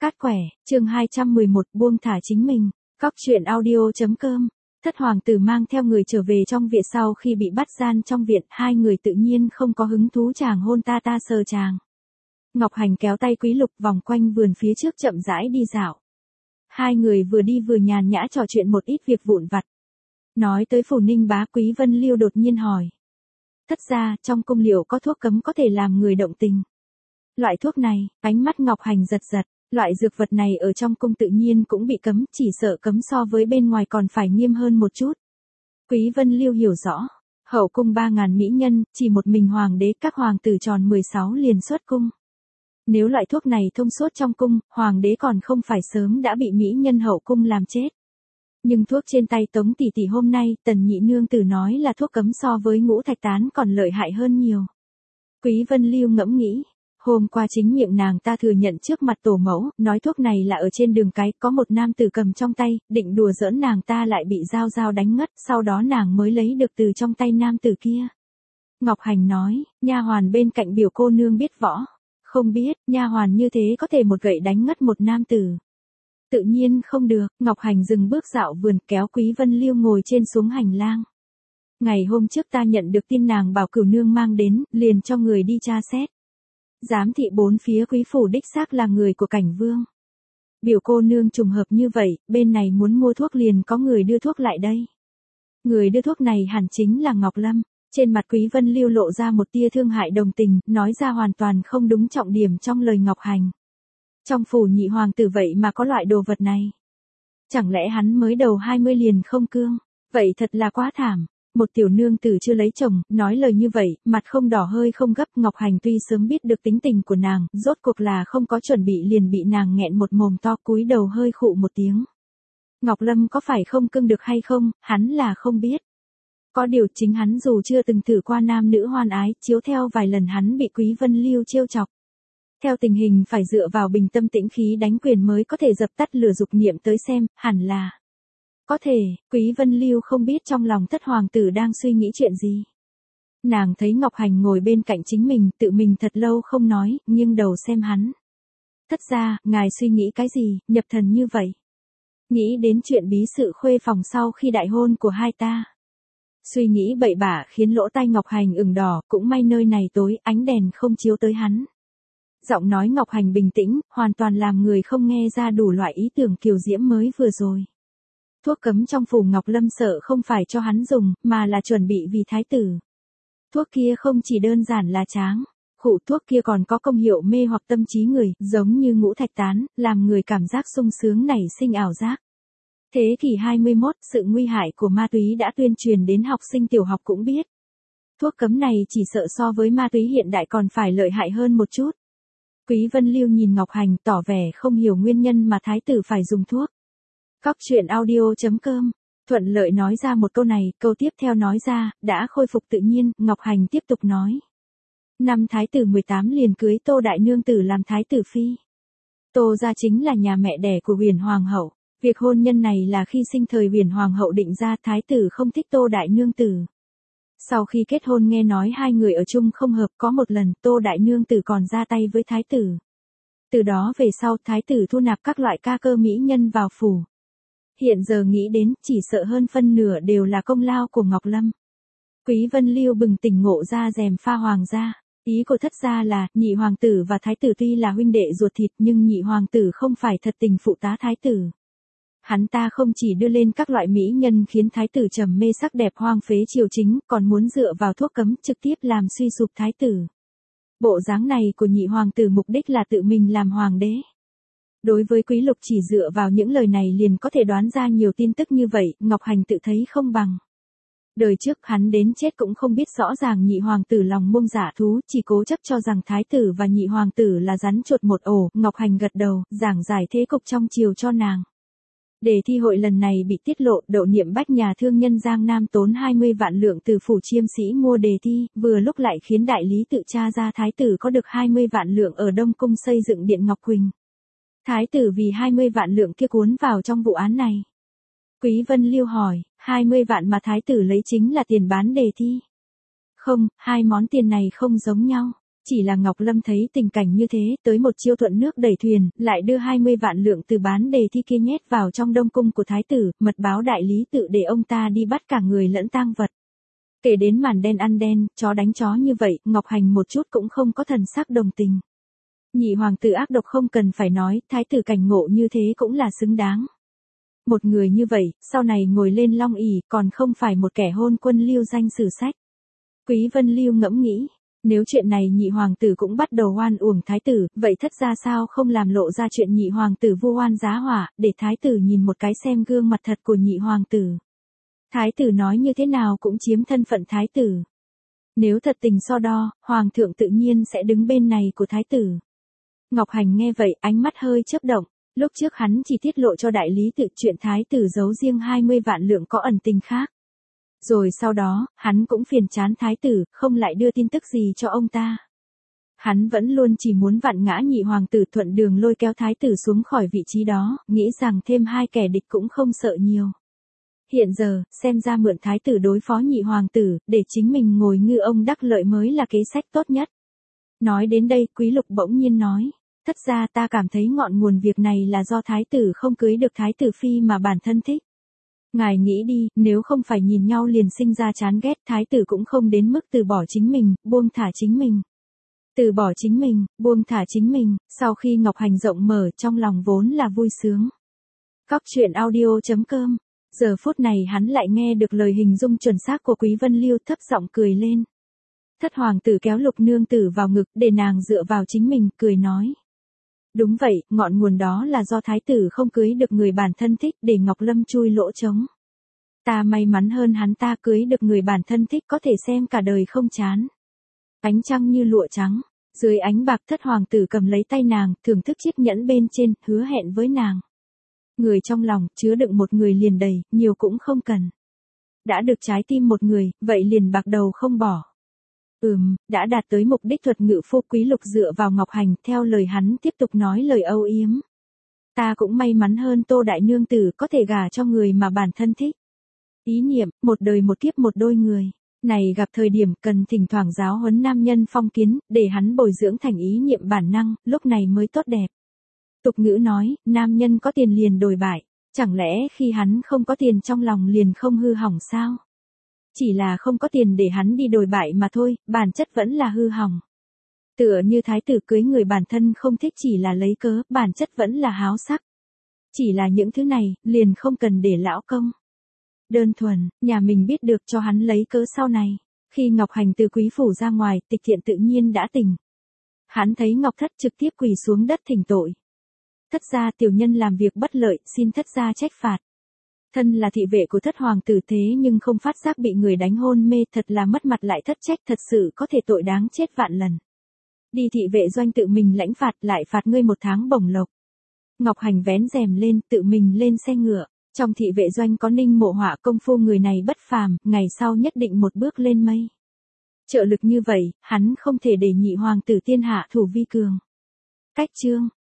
Cát quẻ, chương 211 buông thả chính mình. Cóc truyện audio.com. Thất hoàng tử mang theo người trở về trong viện sau khi bị bắt gian trong viện, hai người tự nhiên không có hứng thú chàng hôn ta sờ chàng. Ngọc Hành kéo tay Quý Lục vòng quanh vườn phía trước chậm rãi đi dạo. Hai người vừa đi vừa nhàn nhã trò chuyện một ít việc vụn vặt. Nói tới Phủ Ninh bá, Quý Vân Liêu đột nhiên hỏi. Thất gia, trong cung liệu có thuốc cấm có thể làm người động tình? Loại thuốc này, ánh mắt Ngọc Hành giật giật, loại dược vật này ở trong cung tự nhiên cũng bị cấm, chỉ sợ cấm so với bên ngoài còn phải nghiêm hơn một chút. Quý Vân Liêu hiểu rõ, hậu cung 3.000 mỹ nhân, chỉ một mình hoàng đế, các hoàng tử tròn 16 liền xuất cung. Nếu loại thuốc này thông suốt trong cung, hoàng đế còn không phải sớm đã bị mỹ nhân hậu cung làm chết. Nhưng thuốc trên tay Tống tỷ tỷ hôm nay, Tần nhị nương tử nói là thuốc cấm so với Ngũ Thạch Tán còn lợi hại hơn nhiều. Quý Vân Liêu ngẫm nghĩ. Hôm qua chính miệng nàng ta thừa nhận trước mặt tổ mẫu, nói thuốc này là ở trên đường cái, có một nam tử cầm trong tay, định đùa giỡn nàng ta lại bị dao đánh ngất, sau đó nàng mới lấy được từ trong tay nam tử kia. Ngọc Hành nói, nha hoàn bên cạnh biểu cô nương biết võ. Không biết, nha hoàn như thế có thể một gậy đánh ngất một nam tử. Tự nhiên không được, Ngọc Hành dừng bước dạo vườn, kéo Quý Vân Liêu ngồi trên xuống hành lang. Ngày hôm trước ta nhận được tin nàng bảo cửu nương mang đến, liền cho người đi tra xét. Giám thị bốn phía quý phủ đích xác là người của Cảnh Vương. Biểu cô nương trùng hợp như vậy, bên này muốn mua thuốc liền có người đưa thuốc lại đây. Người đưa thuốc này hẳn chính là Ngọc Lâm. Trên mặt Quý Vân Liêu lộ ra một tia thương hại đồng tình, nói ra hoàn toàn không đúng trọng điểm trong lời Ngọc Hành. Trong phủ nhị hoàng tử vậy mà có loại đồ vật này. Chẳng lẽ hắn mới đầu 20 liền không cương, vậy thật là quá thảm. Một tiểu nương tử chưa lấy chồng, nói lời như vậy, mặt không đỏ hơi không gấp. Ngọc Hành tuy sớm biết được tính tình của nàng, rốt cuộc là không có chuẩn bị liền bị nàng nghẹn một mồm to, cúi đầu hơi khụ một tiếng. Ngọc Lâm có phải không cưng được hay không, hắn là không biết. Có điều chính hắn dù chưa từng thử qua nam nữ hoan ái, chiếu theo vài lần hắn bị Quý Vân Liêu trêu chọc. Theo tình hình phải dựa vào bình tâm tĩnh khí đánh quyền mới có thể dập tắt lửa dục niệm tới xem, hẳn là. Có thể, Quý Vân Liêu không biết trong lòng thất hoàng tử đang suy nghĩ chuyện gì. Nàng thấy Ngọc Hành ngồi bên cạnh chính mình, tự mình thật lâu không nói, nghiêng đầu xem hắn. Thất gia, ngài suy nghĩ cái gì, nhập thần như vậy? Nghĩ đến chuyện bí sự khuê phòng sau khi đại hôn của hai ta. Suy nghĩ bậy bạ khiến lỗ tai Ngọc Hành ửng đỏ, cũng may nơi này tối, ánh đèn không chiếu tới hắn. Giọng nói Ngọc Hành bình tĩnh, hoàn toàn làm người không nghe ra đủ loại ý tưởng kiều diễm mới vừa rồi. Thuốc cấm trong phủ Ngọc Lâm sợ không phải cho hắn dùng, mà là chuẩn bị vì thái tử. Thuốc kia không chỉ đơn giản là tráng, khụ thuốc kia còn có công hiệu mê hoặc tâm trí người, giống như Ngũ Thạch Tán, làm người cảm giác sung sướng nảy sinh ảo giác. Thế kỷ 21, sự nguy hại của ma túy đã tuyên truyền đến học sinh tiểu học cũng biết. Thuốc cấm này chỉ sợ so với ma túy hiện đại còn phải lợi hại hơn một chút. Quý Vân Liêu nhìn Ngọc Hành tỏ vẻ không hiểu nguyên nhân mà thái tử phải dùng thuốc. Cóc truyện audio.com, thuận lợi nói ra một câu này, câu tiếp theo nói ra, đã khôi phục tự nhiên, Ngọc Hành tiếp tục nói. Năm thái tử 18 liền cưới Tô Đại Nương Tử làm thái tử phi. Tô gia chính là nhà mẹ đẻ của Huyền Hoàng hậu. Việc hôn nhân này là khi sinh thời Huyền Hoàng hậu định ra, thái tử không thích Tô Đại Nương Tử. Sau khi kết hôn nghe nói hai người ở chung không hợp, có một lần Tô Đại Nương Tử còn ra tay với thái tử. Từ đó về sau thái tử thu nạp các loại ca cơ mỹ nhân vào phủ. Hiện giờ nghĩ đến, chỉ sợ hơn phân nửa đều là công lao của Ngọc Lâm. Quý Vân Liêu bừng tỉnh ngộ ra rèm pha hoàng gia. Ý của thất gia là, nhị hoàng tử và thái tử tuy là huynh đệ ruột thịt nhưng nhị hoàng tử không phải thật tình phụ tá thái tử. Hắn ta không chỉ đưa lên các loại mỹ nhân khiến thái tử trầm mê sắc đẹp hoang phế triều chính, còn muốn dựa vào thuốc cấm trực tiếp làm suy sụp thái tử. Bộ dáng này của nhị hoàng tử mục đích là tự mình làm hoàng đế. Đối với Quý Lục chỉ dựa vào những lời này liền có thể đoán ra nhiều tin tức như vậy, Ngọc Hành tự thấy không bằng. Đời trước hắn đến chết cũng không biết rõ ràng nhị hoàng tử lòng mông dạ thú, chỉ cố chấp cho rằng thái tử và nhị hoàng tử là rắn chuột một ổ. Ngọc Hành gật đầu, giảng giải thế cục trong triều cho nàng. Đề thi hội lần này bị tiết lộ, Đậu Niệm Bách nhà thương nhân Giang Nam tốn 20 vạn lượng từ phủ chiêm sĩ mua đề thi, vừa lúc lại khiến đại lý tự tra ra thái tử có được 20 vạn lượng ở Đông Cung xây dựng Điện Ngọc Quỳnh. Thái tử vì 20 vạn lượng kia cuốn vào trong vụ án này. Quý Vân Liêu hỏi, 20 vạn mà thái tử lấy chính là tiền bán đề thi. Không, hai món tiền này không giống nhau. Chỉ là Ngọc Lâm thấy tình cảnh như thế, tới một chiêu thuận nước đẩy thuyền, lại đưa 20 vạn lượng từ bán đề thi kia nhét vào trong đông cung của thái tử, mật báo đại lý tự để ông ta đi bắt cả người lẫn tang vật. Kể đến màn đen ăn đen, chó đánh chó như vậy, Ngọc Hành một chút cũng không có thần sắc đồng tình. Nhị hoàng tử ác độc không cần phải nói, thái tử cảnh ngộ như thế cũng là xứng đáng. Một người như vậy, sau này ngồi lên long ỷ còn không phải một kẻ hôn quân lưu danh sử sách. Quý Vân Lưu ngẫm nghĩ, nếu chuyện này nhị hoàng tử cũng bắt đầu oan uổng thái tử, vậy thất ra sao không làm lộ ra chuyện nhị hoàng tử vu oan giá hỏa, để thái tử nhìn một cái xem gương mặt thật của nhị hoàng tử. Thái tử nói như thế nào cũng chiếm thân phận thái tử. Nếu thật tình so đo, hoàng thượng tự nhiên sẽ đứng bên này của thái tử. Ngọc Hành nghe vậy, ánh mắt hơi chớp động. Lúc trước hắn chỉ tiết lộ cho đại lý tự chuyện thái tử giấu riêng 20 vạn lượng có ẩn tình khác. Rồi sau đó, hắn cũng phiền chán thái tử, không lại đưa tin tức gì cho ông ta. Hắn vẫn luôn chỉ muốn vặn ngã nhị hoàng tử thuận đường lôi kéo thái tử xuống khỏi vị trí đó, nghĩ rằng thêm hai kẻ địch cũng không sợ nhiều. Hiện giờ, xem ra mượn thái tử đối phó nhị hoàng tử, để chính mình ngồi ngư ông đắc lợi mới là kế sách tốt nhất. Nói đến đây, Quý Lục bỗng nhiên nói. Thất ra ta cảm thấy ngọn nguồn việc này là do thái tử không cưới được thái tử phi mà bản thân thích. Ngài nghĩ đi, nếu không phải nhìn nhau liền sinh ra chán ghét, thái tử cũng không đến mức từ bỏ chính mình, buông thả chính mình. Từ bỏ chính mình, buông thả chính mình, sau khi Ngọc Hành rộng mở trong lòng vốn là vui sướng. Cóc truyện audio.com. Giờ phút này hắn lại nghe được lời hình dung chuẩn xác của Quý Vân Lưu, thấp giọng cười lên. Thất hoàng tử kéo Lục nương tử vào ngực để nàng dựa vào chính mình, cười nói. Đúng vậy, ngọn nguồn đó là do thái tử không cưới được người bản thân thích để Ngọc Lâm chui lỗ trống. Ta may mắn hơn hắn, ta cưới được người bản thân thích có thể xem cả đời không chán. Ánh trăng như lụa trắng, dưới ánh bạc thất hoàng tử cầm lấy tay nàng, thưởng thức chiếc nhẫn bên trên, hứa hẹn với nàng. Người trong lòng, chứa đựng một người liền đầy, nhiều cũng không cần. Đã được trái tim một người, vậy liền bạc đầu không bỏ. Đã đạt tới mục đích thuật ngữ phu. Quý Lục dựa vào Ngọc Hành, theo lời hắn tiếp tục nói lời âu yếm. Ta cũng may mắn hơn Tô đại nương tử có thể gả cho người mà bản thân thích. Ý niệm, một đời một kiếp một đôi người. Này gặp thời điểm cần thỉnh thoảng giáo huấn nam nhân phong kiến, để hắn bồi dưỡng thành ý niệm bản năng, lúc này mới tốt đẹp. Tục ngữ nói, nam nhân có tiền liền đồi bại. Chẳng lẽ khi hắn không có tiền trong lòng liền không hư hỏng sao? Chỉ là không có tiền để hắn đi đồi bại mà thôi, bản chất vẫn là hư hỏng. Tựa như thái tử cưới người bản thân không thích chỉ là lấy cớ, bản chất vẫn là háo sắc. Chỉ là những thứ này, liền không cần để lão công. Đơn thuần, nhà mình biết được cho hắn lấy cớ sau này. Khi Ngọc Hành từ quý phủ ra ngoài, Tịch Thiện tự nhiên đã tỉnh. Hắn thấy Ngọc Thất trực tiếp quỳ xuống đất thỉnh tội. Thất gia tiểu nhân làm việc bất lợi, xin thất gia trách phạt. Thân là thị vệ của thất hoàng tử thế nhưng không phát giác bị người đánh hôn mê, thật là mất mặt lại thất trách, thật sự có thể tội đáng chết vạn lần. Đi thị vệ doanh tự mình lãnh phạt, lại phạt ngươi 1 tháng bổng lộc. Ngọc Hành vén rèm lên, tự mình lên xe ngựa. Trong thị vệ doanh có Ninh Mộ Họa, công phu người này bất phàm, ngày sau nhất định một bước lên mây. Trợ lực như vậy, hắn không thể để nhị hoàng tử thiên hạ thủ vi cường. Cách chương